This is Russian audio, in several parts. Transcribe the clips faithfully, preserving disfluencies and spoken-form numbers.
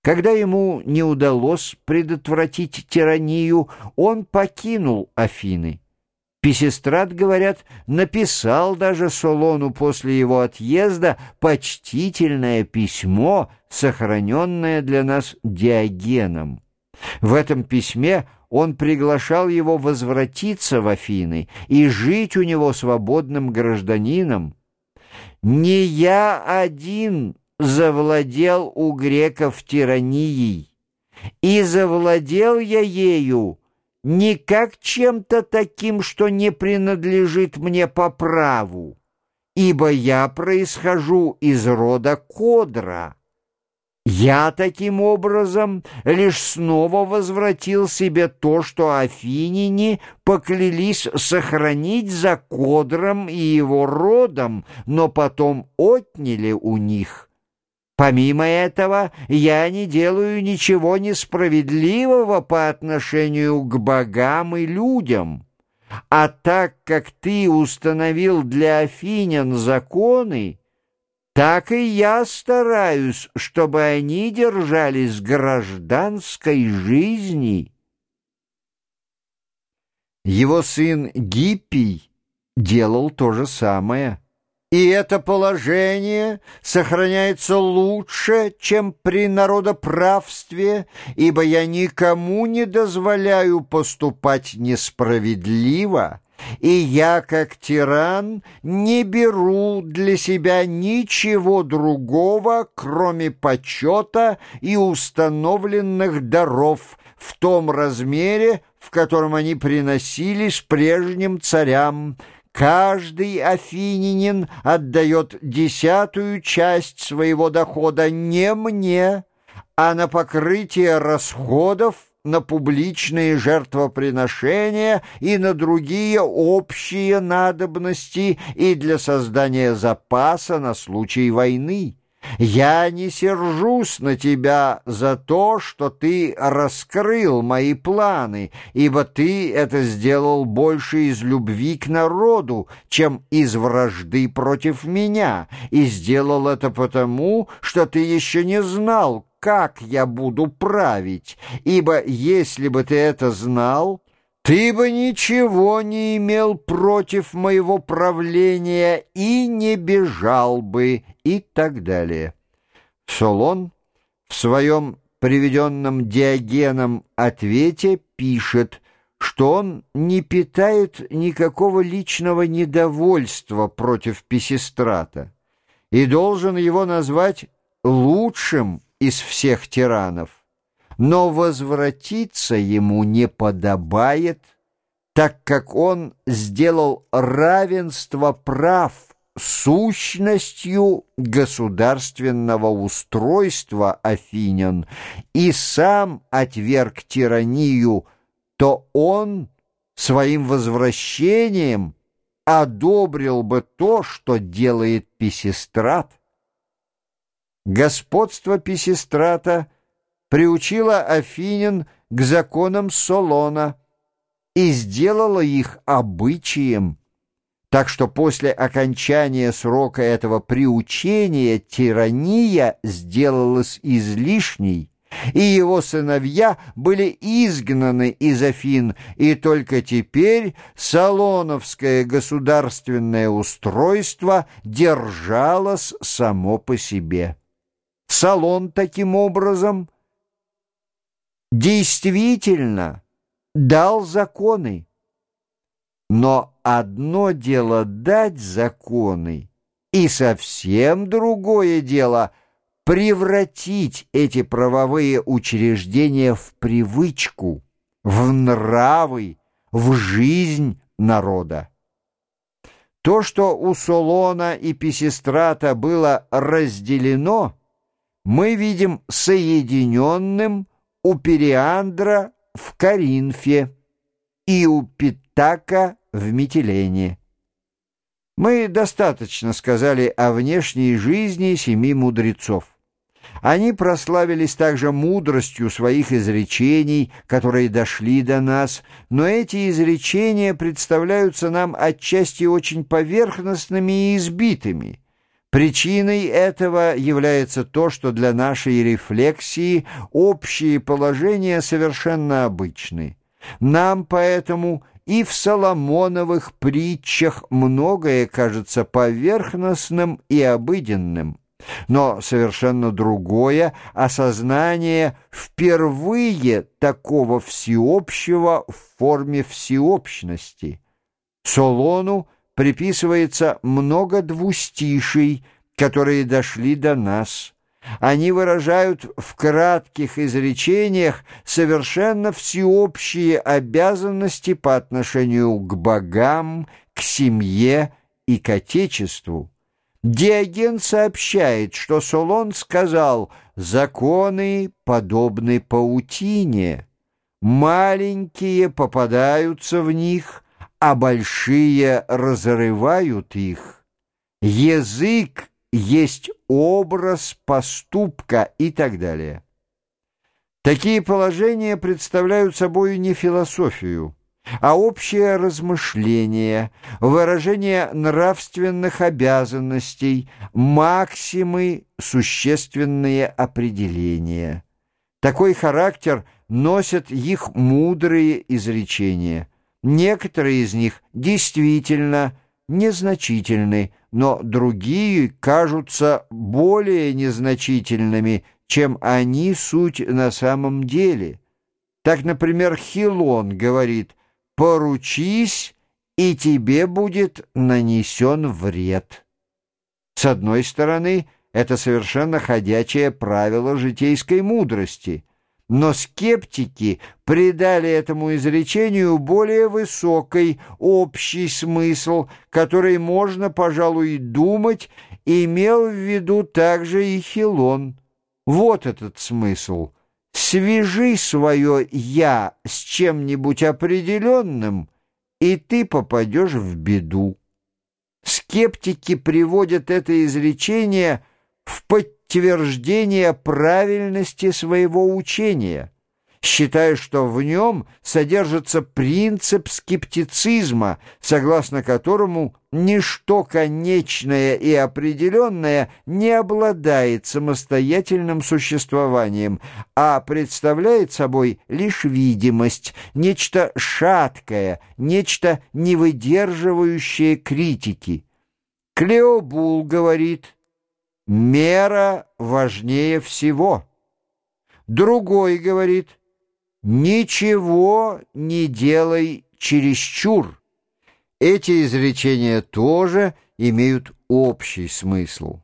Когда ему не удалось предотвратить тиранию, он покинул Афины. Писистрат, говорят, написал даже Солону после его отъезда почтительное письмо, сохраненное для нас Диогеном. В этом письме он приглашал его возвратиться в Афины и жить у него свободным гражданином. «Не я один завладел у греков тиранией, и завладел я ею не как чем-то таким, что не принадлежит мне по праву, ибо я происхожу из рода Кодра. Я таким образом лишь снова возвратил себе то, что афиняне поклялись сохранить за Кодром и его родом, но потом отняли у них. Помимо этого, я не делаю ничего несправедливого по отношению к богам и людям. А так как ты установил для афинян законы, так и я стараюсь, чтобы они держались гражданской жизни». Его сын Гиппий делал то же самое. И это положение сохраняется лучше, чем при народоправстве, ибо я никому не дозволяю поступать несправедливо, и я, как тиран, не беру для себя ничего другого, кроме почета и установленных даров в том размере, в котором они приносились прежним царям. Каждый афинянин отдает десятую часть своего дохода не мне, а на покрытие расходов, на публичные жертвоприношения и на другие общие надобности и для создания запаса на случай войны. Я не сержусь на тебя за то, что ты раскрыл мои планы, ибо ты это сделал больше из любви к народу, чем из вражды против меня, и сделал это потому, что ты еще не знал, как я буду править, ибо если бы ты это знал, ты бы ничего не имел против моего правления и не бежал бы, и так далее. Солон в своем приведенном Диогеном ответе пишет, что он не питает никакого личного недовольства против Писистрата и должен его назвать лучшим из всех тиранов. Но возвратиться ему не подобает, так как он сделал равенство прав сущностью государственного устройства афинян и сам отверг тиранию, то он своим возвращением одобрил бы то, что делает Писистрат. Господство Писистрата приучила афинян к законам Солона и сделала их обычаем, так что после окончания срока этого приучения тирания сделалась излишней, и его сыновья были изгнаны из Афин, и только теперь солоновское государственное устройство держалось само по себе. Солон таким образом действительно дал законы, но одно дело дать законы, и совсем другое дело превратить эти правовые учреждения в привычку, в нравы, в жизнь народа. То, что у Солона и Писистрата было разделено, мы видим соединенным у Периандра в Коринфе и у Питака в Митилене. Мы достаточно сказали о внешней жизни семи мудрецов. Они прославились также мудростью своих изречений, которые дошли до нас, но эти изречения представляются нам отчасти очень поверхностными и избитыми. Причиной этого является то, что для нашей рефлексии общие положения совершенно обычны. Нам поэтому и в Соломоновых притчах многое кажется поверхностным и обыденным, но совершенно другое — осознание впервые такого всеобщего в форме всеобщности. Солону приписывается много двустиший, которые дошли до нас. Они выражают в кратких изречениях совершенно всеобщие обязанности по отношению к богам, к семье и к отечеству. Диоген сообщает, что Солон сказал: «Законы подобны паутине, маленькие попадаются в них, а большие разрывают их. Язык есть образ поступка» и так далее. Такие положения представляют собой не философию, а общее размышление, выражение нравственных обязанностей, максимы, существенные определения. Такой характер носят их мудрые изречения. Некоторые из них действительно незначительны, но другие кажутся более незначительными, чем они суть на самом деле. Так, например, Хилон говорит: «Поручись, и тебе будет нанесен вред». С одной стороны, это совершенно ходячее правило житейской мудрости, но скептики придали этому изречению более высокий общий смысл, который, можно, пожалуй, думать, имел в виду также и Хилон. Вот этот смысл: свяжи свое «я» с чем-нибудь определенным, и ты попадешь в беду. Скептики приводят это изречение в подтверждение правильности своего учения, считая, что в нем содержится принцип скептицизма, согласно которому ничто конечное и определенное не обладает самостоятельным существованием, а представляет собой лишь видимость, нечто шаткое, нечто не выдерживающее критики. Клеобул говорит: «Мера важнее всего». Другой говорит: «Ничего не делай чересчур». Эти изречения тоже имеют общий смысл.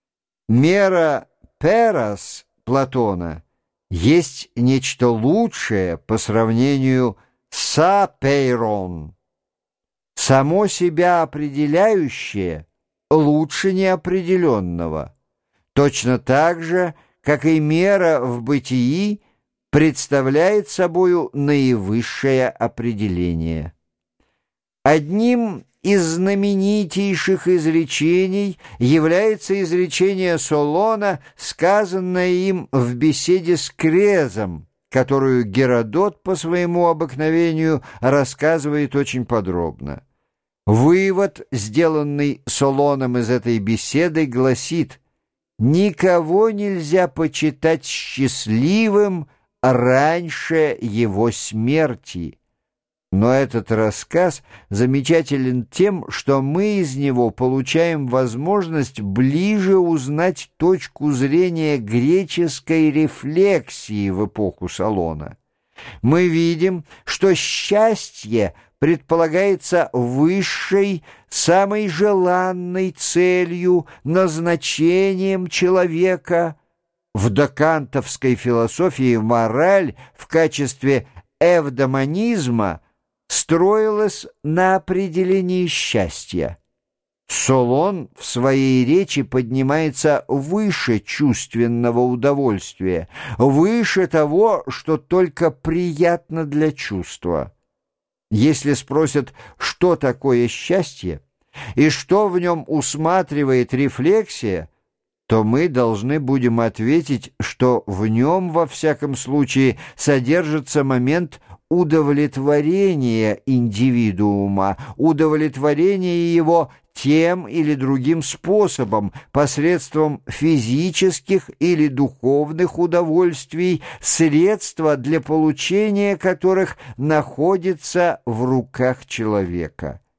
Мера перас Платона есть нечто лучшее по сравнению с апейрон. Само себя определяющее лучше неопределенного, точно так же, как и мера в бытии представляет собою наивысшее определение. Одним из знаменитейших изречений является изречение Солона, сказанное им в беседе с Крезом, которую Геродот по своему обыкновению рассказывает очень подробно. Вывод, сделанный Солоном из этой беседы, гласит: «Никого нельзя почитать счастливым раньше его смерти». Но этот рассказ замечателен тем, что мы из него получаем возможность ближе узнать точку зрения греческой рефлексии в эпоху Солона. Мы видим, что счастье предполагается высшей, самой желанной целью, назначением человека. В докантовской философии мораль в качестве эвдемонизма строилась на определении счастья. Солон в своей речи поднимается выше чувственного удовольствия, выше того, что только приятно для чувства. Если спросят, что такое счастье и что в нем усматривает рефлексия, то мы должны будем ответить, что в нем, во всяком случае, содержится момент удовлетворения индивидуума, удовлетворения его тем или другим способом, посредством физических или духовных удовольствий, средства для получения которых находятся в руках человека.